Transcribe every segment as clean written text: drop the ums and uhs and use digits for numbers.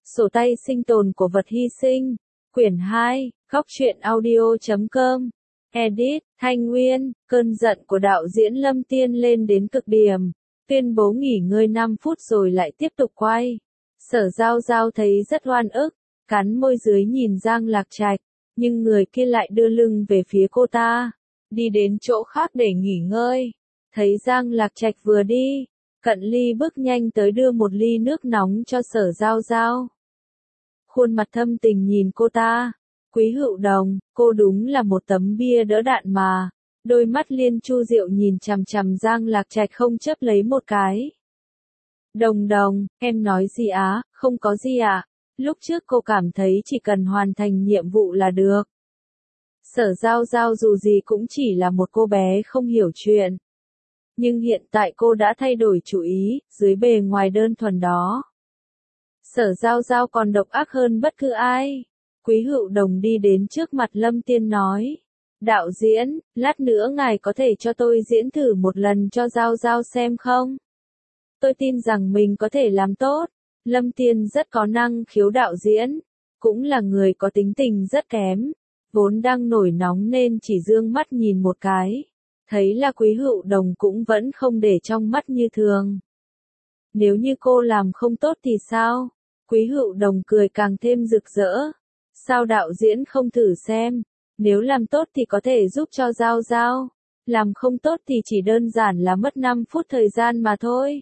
Sổ tay sinh tồn của vật hy sinh. Quyển 2, Góc truyện audio.com. Edit, Thanh Nguyên. Cơn giận của đạo diễn Lâm Tiên lên đến cực điểm, tuyên bố nghỉ ngơi 5 phút rồi lại tiếp tục quay. Sở Giao Giao thấy rất oan ức, cắn môi dưới nhìn Giang Lạc Trạch, nhưng người kia lại đưa lưng về phía cô ta, đi đến chỗ khác để nghỉ ngơi. Thấy Giang Lạc Trạch vừa đi, Cận Ly bước nhanh tới đưa một ly nước nóng cho Sở Giao Giao. Khuôn mặt thâm tình nhìn cô ta. Quý Hữu Đồng, cô đúng là một tấm bia đỡ đạn mà. Đôi mắt Liên Chu Diệu nhìn chằm chằm Giang Lạc Trạch không chớp lấy một cái. Đồng Đồng, em nói gì á? Không có gì ạ. Lúc trước cô cảm thấy chỉ cần hoàn thành nhiệm vụ là được. Sở Giao Giao dù gì cũng chỉ là một cô bé không hiểu chuyện. Nhưng hiện tại cô đã thay đổi chủ ý, dưới bề ngoài đơn thuần đó. Sở Giao Giao còn độc ác hơn bất cứ ai. Quý Hữu Đồng đi đến trước mặt Lâm Tiên nói. Đạo diễn, lát nữa ngài có thể cho tôi diễn thử một lần cho Giao Giao xem không? Tôi tin rằng mình có thể làm tốt. Lâm Tiên rất có năng khiếu đạo diễn, cũng là người có tính tình rất kém, vốn đang nổi nóng nên chỉ dương mắt nhìn một cái. Thấy là Quý Hữu Đồng cũng vẫn không để trong mắt như thường. Nếu như cô làm không tốt thì sao? Quý Hữu Đồng cười càng thêm rực rỡ. Sao đạo diễn không thử xem? Nếu làm tốt thì có thể giúp cho Giao Giao. Làm không tốt thì chỉ đơn giản là mất 5 phút thời gian mà thôi.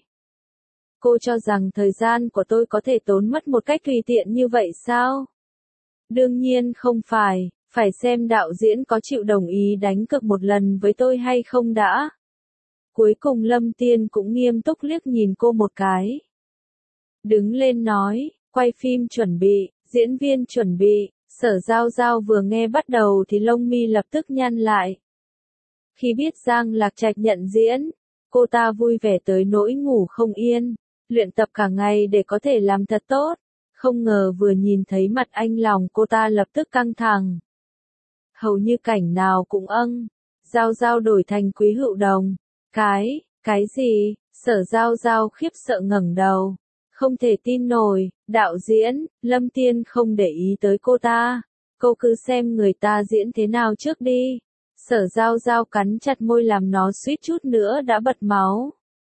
Cô cho rằng thời gian của tôi có thể tốn mất một cách tùy tiện như vậy sao? Đương nhiên không phải, phải xem đạo diễn có chịu đồng ý đánh cược một lần với tôi hay không đã. Cuối cùng Lâm Tiên cũng nghiêm túc liếc nhìn cô một cái. Đứng lên nói, quay phim chuẩn bị, diễn viên chuẩn bị. Sở Giao Giao vừa nghe bắt đầu thì lông mi lập tức nhăn lại. Khi biết Giang Lạc Trạch nhận diễn, cô ta vui vẻ tới nỗi ngủ không yên, luyện tập cả ngày để có thể làm thật tốt. Không ngờ vừa nhìn thấy mặt anh lòng cô ta lập tức căng thẳng. Hầu như cảnh nào cũng Giao Giao đổi thành Quý Hữu Đồng. Cái gì? Sở Giao Giao khiếp sợ ngẩng đầu. Không thể tin nổi, đạo diễn, Lâm Tiên không để ý tới cô ta. Cô cứ xem người ta diễn thế nào trước đi. Sở Giao Giao cắn chặt môi làm nó suýt chút nữa đã bật máu.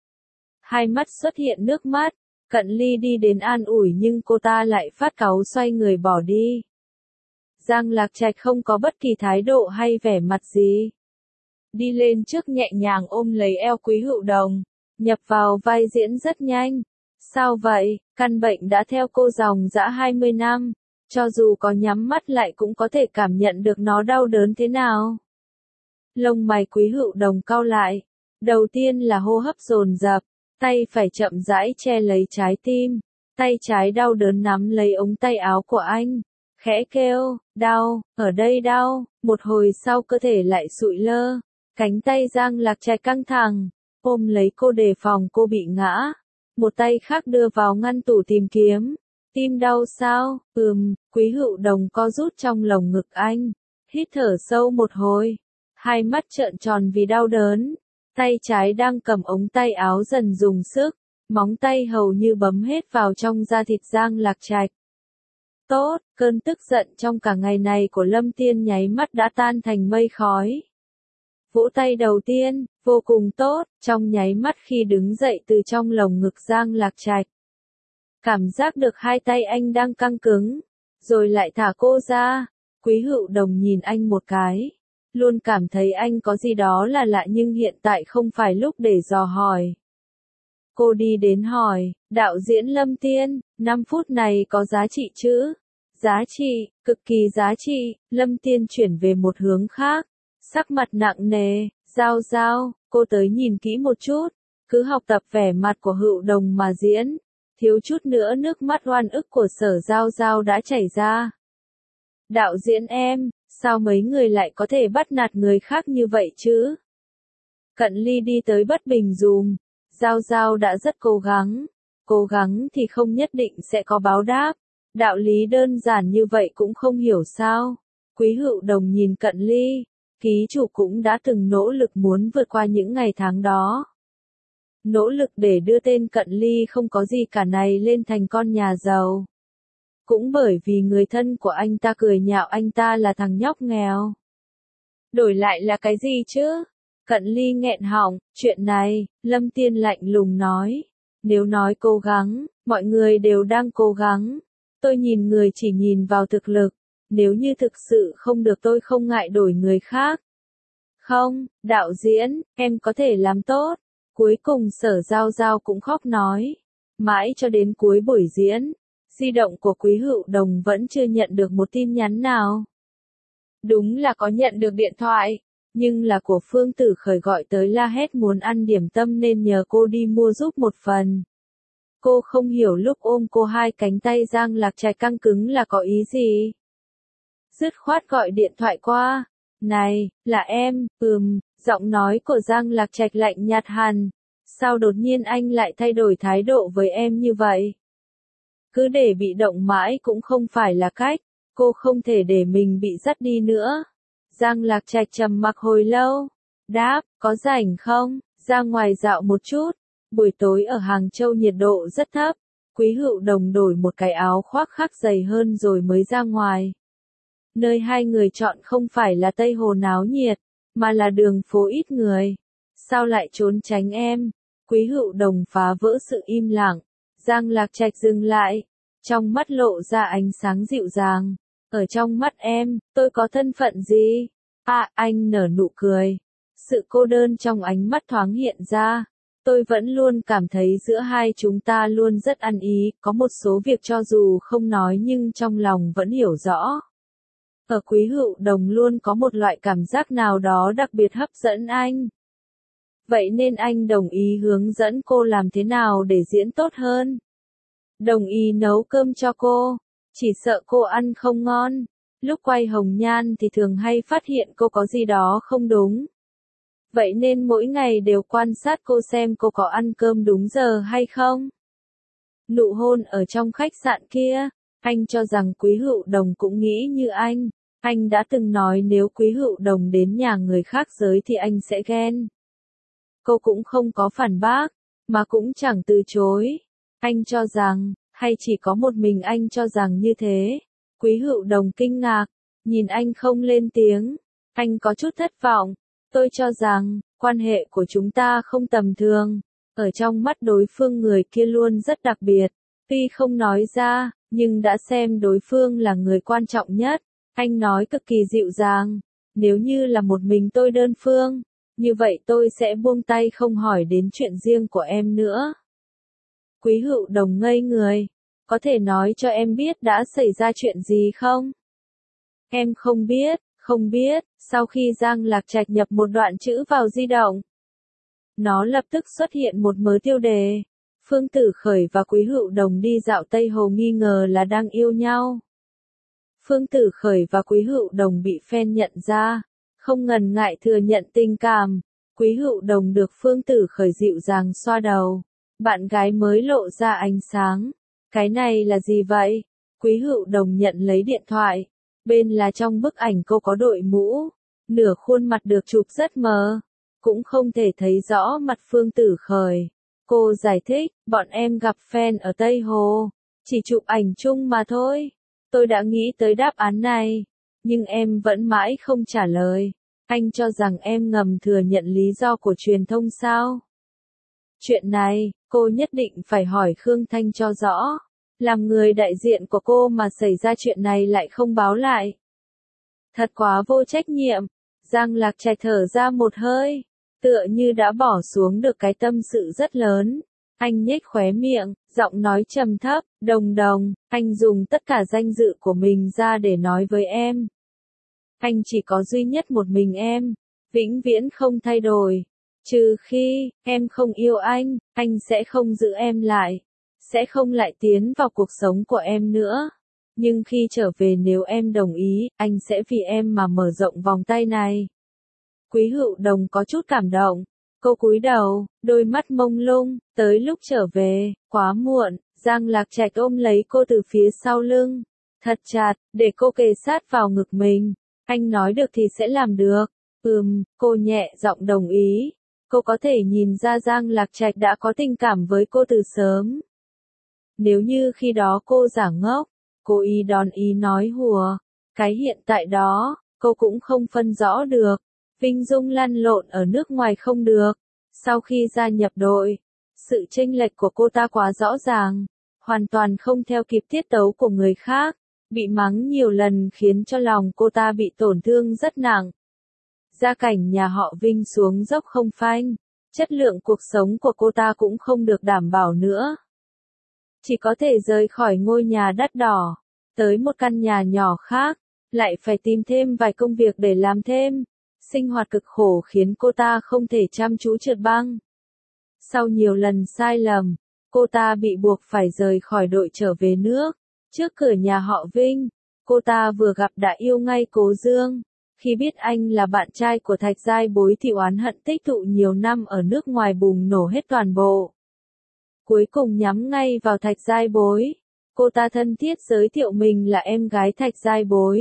Hai mắt xuất hiện nước mắt, Cận Ly đi đến an ủi nhưng cô ta lại phát cáu xoay người bỏ đi. Giang Lạc Trạch không có bất kỳ thái độ hay vẻ mặt gì. Đi lên trước nhẹ nhàng ôm lấy eo Quý Hữu Đồng, nhập vào vai diễn rất nhanh. Sao vậy? Căn bệnh đã theo cô dòng dã 20 năm, cho dù có nhắm mắt lại cũng có thể cảm nhận được nó đau đớn thế nào. Lông mày Quý Hữu Đồng cau lại, đầu tiên là hô hấp dồn dập, tay phải chậm rãi che lấy trái tim, tay trái đau đớn nắm lấy ống tay áo của anh, khẽ kêu, đau, ở đây đau. Một hồi sau cơ thể lại sụi lơ, cánh tay Giang Lạc Trạch căng thẳng, ôm lấy cô đề phòng cô bị ngã. Một tay khác đưa vào ngăn tủ tìm kiếm. Tim đau sao? Quý Hữu Đồng co rút trong lồng ngực anh. Hít thở sâu một hồi. Hai mắt trợn tròn vì đau đớn. Tay trái đang cầm ống tay áo dần dùng sức. Móng tay hầu như bấm hết vào trong da thịt Giang Lạc Trạch. Tốt, cơn tức giận trong cả ngày này của Lâm Tiên nháy mắt đã tan thành mây khói. Vỗ tay đầu tiên, vô cùng tốt, trong nháy mắt khi đứng dậy từ trong lồng ngực Giang Lạc Trạch. Cảm giác được hai tay anh đang căng cứng, rồi lại thả cô ra. Quý Hữu Đồng nhìn anh một cái, luôn cảm thấy anh có gì đó là lạ nhưng hiện tại không phải lúc để dò hỏi. Cô đi đến hỏi, đạo diễn Lâm Tiên, 5 phút này có giá trị chứ? Giá trị, cực kỳ giá trị. Lâm Tiên chuyển về một hướng khác. Sắc mặt nặng nề, Giao Giao, cô tới nhìn kỹ một chút, cứ học tập vẻ mặt của Hữu Đồng mà diễn, thiếu chút nữa nước mắt oan ức của Sở Giao Giao đã chảy ra. Đạo diễn em, sao mấy người lại có thể bắt nạt người khác như vậy chứ? Cận Ly đi tới bất bình dùm, Giao Giao đã rất cố gắng thì không nhất định sẽ có báo đáp, đạo lý đơn giản như vậy cũng không hiểu sao? Quý Hữu Đồng nhìn Cận Ly. Ký chủ cũng đã từng nỗ lực muốn vượt qua những ngày tháng đó. Nỗ lực để đưa tên Cận Ly không có gì cả này lên thành con nhà giàu. Cũng bởi vì người thân của anh ta cười nhạo anh ta là thằng nhóc nghèo. Đổi lại là cái gì chứ? Cận Ly nghẹn họng, chuyện này, Lâm Tiên lạnh lùng nói. Nếu nói cố gắng, mọi người đều đang cố gắng. Tôi nhìn người chỉ nhìn vào thực lực. Nếu như thực sự không được tôi không ngại đổi người khác. Không, đạo diễn, em có thể làm tốt. Cuối cùng Sở Giao Giao cũng khóc nói. Mãi cho đến cuối buổi diễn, di động của Quý Hữu Đồng vẫn chưa nhận được một tin nhắn nào. Đúng là có nhận được điện thoại, nhưng là của Phương Tử Khởi gọi tới la hét muốn ăn điểm tâm nên nhờ cô đi mua giúp một phần. Cô không hiểu lúc ôm cô hai cánh tay Giang Lạc Trạch căng cứng là có ý gì. Dứt khoát gọi điện thoại qua. Này, là em, giọng nói của Giang Lạc Trạch lạnh nhạt hẳn. Sao đột nhiên anh lại thay đổi thái độ với em như vậy? Cứ để bị động mãi cũng không phải là cách, cô không thể để mình bị dắt đi nữa. Giang Lạc Trạch trầm mặc hồi lâu. Đáp, có rảnh không? Ra ngoài dạo một chút. Buổi tối ở Hàng Châu nhiệt độ rất thấp. Quý Hữu Đồng đổi một cái áo khoác khác dày hơn rồi mới ra ngoài. Nơi hai người chọn không phải là Tây Hồ náo nhiệt, mà là đường phố ít người. Sao lại trốn tránh em? Quý Hữu Đồng phá vỡ sự im lặng. Giang Lạc Trạch dừng lại. Trong mắt lộ ra ánh sáng dịu dàng. Ở trong mắt em, tôi có thân phận gì? À, anh nở nụ cười. Sự cô đơn trong ánh mắt thoáng hiện ra. Tôi vẫn luôn cảm thấy giữa hai chúng ta luôn rất ăn ý, có một số việc cho dù không nói nhưng trong lòng vẫn hiểu rõ. Ở Quý Hữu Đồng luôn có một loại cảm giác nào đó đặc biệt hấp dẫn anh. Vậy nên anh đồng ý hướng dẫn cô làm thế nào để diễn tốt hơn. Đồng ý nấu cơm cho cô, chỉ sợ cô ăn không ngon. Lúc quay Hồng Nhan thì thường hay phát hiện cô có gì đó không đúng. Vậy nên mỗi ngày đều quan sát cô xem cô có ăn cơm đúng giờ hay không. Nụ hôn ở trong khách sạn kia, anh cho rằng Quý Hữu Đồng cũng nghĩ như anh. Anh đã từng nói nếu Quý Hữu Đồng đến nhà người khác giới thì anh sẽ ghen. Cô cũng không có phản bác, mà cũng chẳng từ chối. Anh cho rằng, hay chỉ có một mình anh cho rằng như thế. Quý Hữu Đồng kinh ngạc, nhìn anh không lên tiếng. Anh có chút thất vọng. Tôi cho rằng, quan hệ của chúng ta không tầm thường. Ở trong mắt đối phương người kia luôn rất đặc biệt. Tuy không nói ra, nhưng đã xem đối phương là người quan trọng nhất. Anh nói cực kỳ dịu dàng. Nếu như là một mình tôi đơn phương, như vậy tôi sẽ buông tay không hỏi đến chuyện riêng của em nữa. Quý Hữu Đồng ngây người. Có thể nói cho em biết đã xảy ra chuyện gì không? Em không biết, sau khi Giang Lạc Trạch nhập một đoạn chữ vào di động. Nó lập tức xuất hiện một mớ tiêu đề. Phương Tử Khởi và Quý Hữu Đồng đi dạo Tây Hồ nghi ngờ là đang yêu nhau. Phương Tử Khởi và Quý Hữu Đồng bị fan nhận ra, không ngần ngại thừa nhận tình cảm. Quý Hữu Đồng được Phương Tử Khởi dịu dàng xoa đầu. Bạn gái mới lộ ra ánh sáng. Cái này là gì vậy? Quý Hữu Đồng nhận lấy điện thoại. Bên là trong bức ảnh cô có đội mũ. Nửa khuôn mặt được chụp rất mờ. Cũng không thể thấy rõ mặt Phương Tử Khởi. Cô giải thích, bọn em gặp fan ở Tây Hồ. Chỉ chụp ảnh chung mà thôi. Tôi đã nghĩ tới đáp án này. Nhưng em vẫn mãi không trả lời. Anh cho rằng em ngầm thừa nhận lý do của truyền thông sao? Chuyện này, cô nhất định phải hỏi Khương Thanh cho rõ. Làm người đại diện của cô mà xảy ra chuyện này lại không báo lại. Thật quá vô trách nhiệm. Giang Lạc Trạch thở ra một hơi. Tựa như đã bỏ xuống được cái tâm sự rất lớn. Anh nhếch khóe miệng, giọng nói trầm thấp, Đồng, anh dùng tất cả danh dự của mình ra để nói với em. Anh chỉ có duy nhất một mình em, vĩnh viễn không thay đổi. Trừ khi, em không yêu anh sẽ không giữ em lại. Sẽ không lại tiến vào cuộc sống của em nữa. Nhưng khi trở về nếu em đồng ý, anh sẽ vì em mà mở rộng vòng tay này. Quý Hữu Đồng có chút cảm động. Cô cúi đầu, đôi mắt mông lung, tới lúc trở về, quá muộn, Giang Lạc Trạch ôm lấy cô từ phía sau lưng. Thật chặt, để cô kề sát vào ngực mình. Anh nói được thì sẽ làm được. Cô nhẹ giọng đồng ý. Cô có thể nhìn ra Giang Lạc Trạch đã có tình cảm với cô từ sớm. Nếu như khi đó cô giả ngốc, cố ý đón ý nói hùa. Cái hiện tại đó, cô cũng không phân rõ được. Vinh Dung lăn lộn ở nước ngoài không được. Sau khi gia nhập đội, sự chênh lệch của cô ta quá rõ ràng, hoàn toàn không theo kịp tiết tấu của người khác, bị mắng nhiều lần khiến cho lòng cô ta bị tổn thương rất nặng. Gia cảnh nhà họ Vinh xuống dốc không phanh, chất lượng cuộc sống của cô ta cũng không được đảm bảo nữa. Chỉ có thể rời khỏi ngôi nhà đắt đỏ, tới một căn nhà nhỏ khác, lại phải tìm thêm vài công việc để làm thêm. Sinh hoạt cực khổ khiến cô ta không thể chăm chú trượt băng. Sau nhiều lần sai lầm, cô ta bị buộc phải rời khỏi đội trở về nước. Trước cửa nhà họ Vinh, cô ta vừa gặp đã yêu ngay Cố Dương. Khi biết anh là bạn trai của Thạch Giai Bối thì oán hận tích tụ nhiều năm ở nước ngoài bùng nổ hết toàn bộ. Cuối cùng nhắm ngay vào Thạch Giai Bối. Cô ta thân thiết giới thiệu mình là em gái Thạch Giai Bối.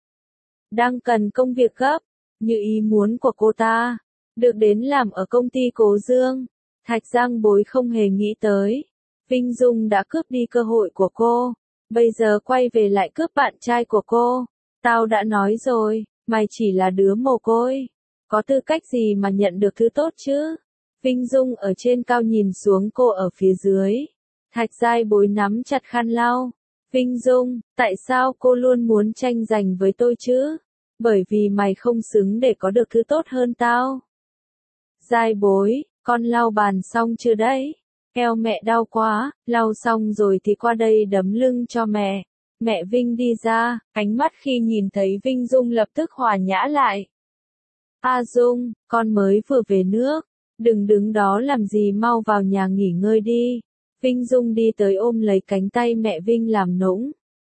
Đang cần công việc gấp, như ý muốn của cô ta, được đến làm ở công ty Cố Dương. Thạch Giang Bối không hề nghĩ tới. Vinh Dung đã cướp đi cơ hội của cô, bây giờ quay về lại cướp bạn trai của cô. Tao đã nói rồi, mày chỉ là đứa mồ côi. Có tư cách gì mà nhận được thứ tốt chứ? Vinh Dung ở trên cao nhìn xuống cô ở phía dưới. Thạch Giai Bối nắm chặt khăn lau. Vinh Dung, tại sao cô luôn muốn tranh giành với tôi chứ? Bởi vì mày không xứng để có được thứ tốt hơn tao. Giai Bối, con lau bàn xong chưa đấy? Eo mẹ đau quá, lau xong rồi thì qua đây đấm lưng cho mẹ. Mẹ Vinh đi ra, ánh mắt khi nhìn thấy Vinh Dung lập tức hòa nhã lại. A Dung, con mới vừa về nước, đừng đứng đó làm gì, mau vào nhà nghỉ ngơi đi. Vinh Dung đi tới ôm lấy cánh tay mẹ Vinh làm nũng.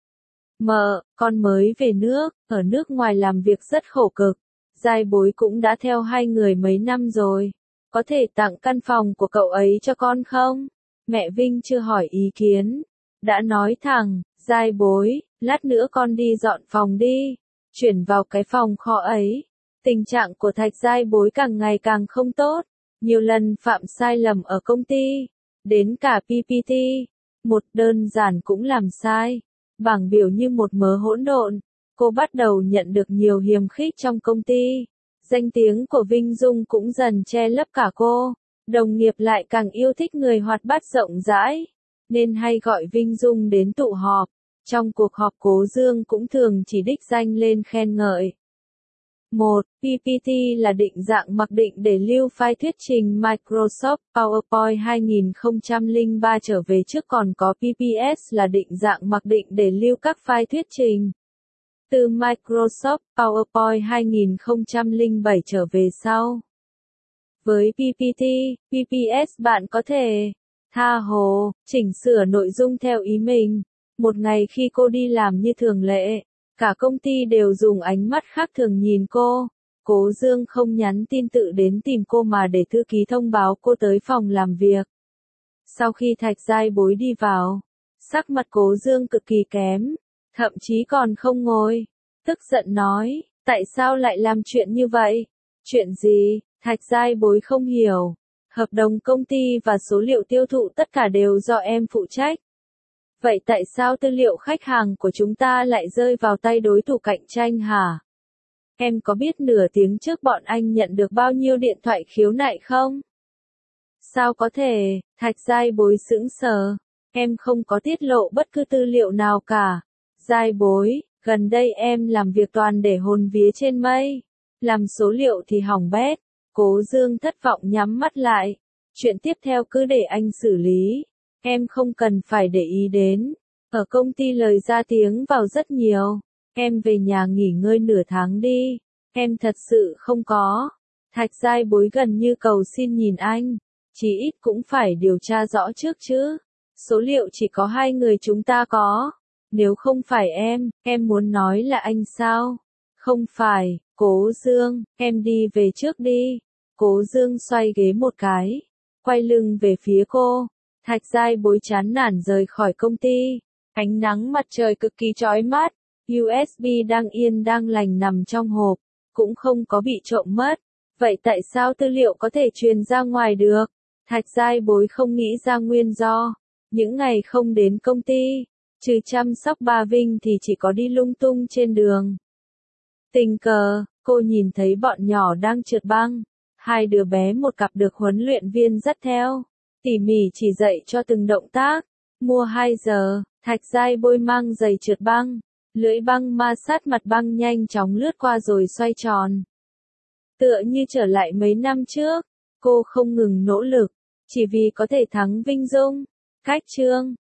Mợ, con mới về nước, ở nước ngoài làm việc rất khổ cực. Giai Bối cũng đã theo hai người mấy năm rồi. Có thể tặng căn phòng của cậu ấy cho con không? Mẹ Vinh chưa hỏi ý kiến. Đã nói thẳng, Giai Bối, lát nữa con đi dọn phòng đi. Chuyển vào cái phòng kho ấy. Tình trạng của Thạch Giai Bối càng ngày càng không tốt. Nhiều lần phạm sai lầm ở công ty. Đến cả PPT. Một đơn giản cũng làm sai. Bảng biểu như một mớ hỗn độn. Cô bắt đầu nhận được nhiều hiềm khích trong công ty. Danh tiếng của Vinh Dung cũng dần che lấp cả cô. Đồng nghiệp lại càng yêu thích người hoạt bát rộng rãi, nên hay gọi Vinh Dung đến tụ họp. Trong cuộc họp Cố Dương cũng thường chỉ đích danh lên khen ngợi. 1. PPT là định dạng mặc định để lưu file thuyết trình Microsoft PowerPoint 2003 trở về trước, còn có PPS là định dạng mặc định để lưu các file thuyết trình từ Microsoft PowerPoint 2007 trở về sau. Với PPT, PPS bạn có thể tha hồ, chỉnh sửa nội dung theo ý mình. Một ngày khi cô đi làm như thường lệ, cả công ty đều dùng ánh mắt khác thường nhìn cô. Cố Dương không nhắn tin tự đến tìm cô mà để thư ký thông báo cô tới phòng làm việc. Sau khi Thạch Giai Bối đi vào, sắc mặt Cố Dương cực kỳ kém, thậm chí còn không ngồi. Tức giận nói, tại sao lại làm chuyện như vậy? Chuyện gì? Thạch Giai Bối không hiểu. Hợp đồng công ty và số liệu tiêu thụ tất cả đều do em phụ trách. Vậy tại sao tư liệu khách hàng của chúng ta lại rơi vào tay đối thủ cạnh tranh hả? Em có biết nửa tiếng trước bọn anh nhận được bao nhiêu điện thoại khiếu nại không? Sao có thể? Thạch Giai Bối sững sờ. Em không có tiết lộ bất cứ tư liệu nào cả. Giai Bối, gần đây em làm việc toàn để hồn vía trên mây. Làm số liệu thì hỏng bét. Cố Dương thất vọng nhắm mắt lại. Chuyện tiếp theo cứ để anh xử lý. Em không cần phải để ý đến. Ở công ty lời ra tiếng vào rất nhiều. Em về nhà nghỉ ngơi nửa tháng đi. Em thật sự không có. Thạch Giai Bối gần như cầu xin nhìn anh. Chí ít cũng phải điều tra rõ trước chứ. Số liệu chỉ có hai người chúng ta có. Nếu không phải em muốn nói là anh sao? Không phải, Cố Dương, em đi về trước đi. Cố Dương xoay ghế một cái, quay lưng về phía cô. Thạch Giai Bối chán nản rời khỏi công ty. Ánh nắng mặt trời cực kỳ chói mắt. USB đang yên đang lành nằm trong hộp, cũng không có bị trộm mất. Vậy tại sao tư liệu có thể truyền ra ngoài được? Thạch Giai Bối không nghĩ ra nguyên do. Những ngày không đến công ty, Trừ chăm sóc ba Vinh thì chỉ có đi lung tung trên đường. Tình cờ, cô nhìn thấy bọn nhỏ đang trượt băng. Hai đứa bé một cặp được huấn luyện viên dắt theo, tỉ mỉ chỉ dạy cho từng động tác. Mua 2 giờ, Thạch Giai bôi mang giày trượt băng. Lưỡi băng ma sát mặt băng nhanh chóng lướt qua rồi xoay tròn. Tựa như trở lại mấy năm trước, cô không ngừng nỗ lực, chỉ vì có thể thắng Vinh Dung. Cách chương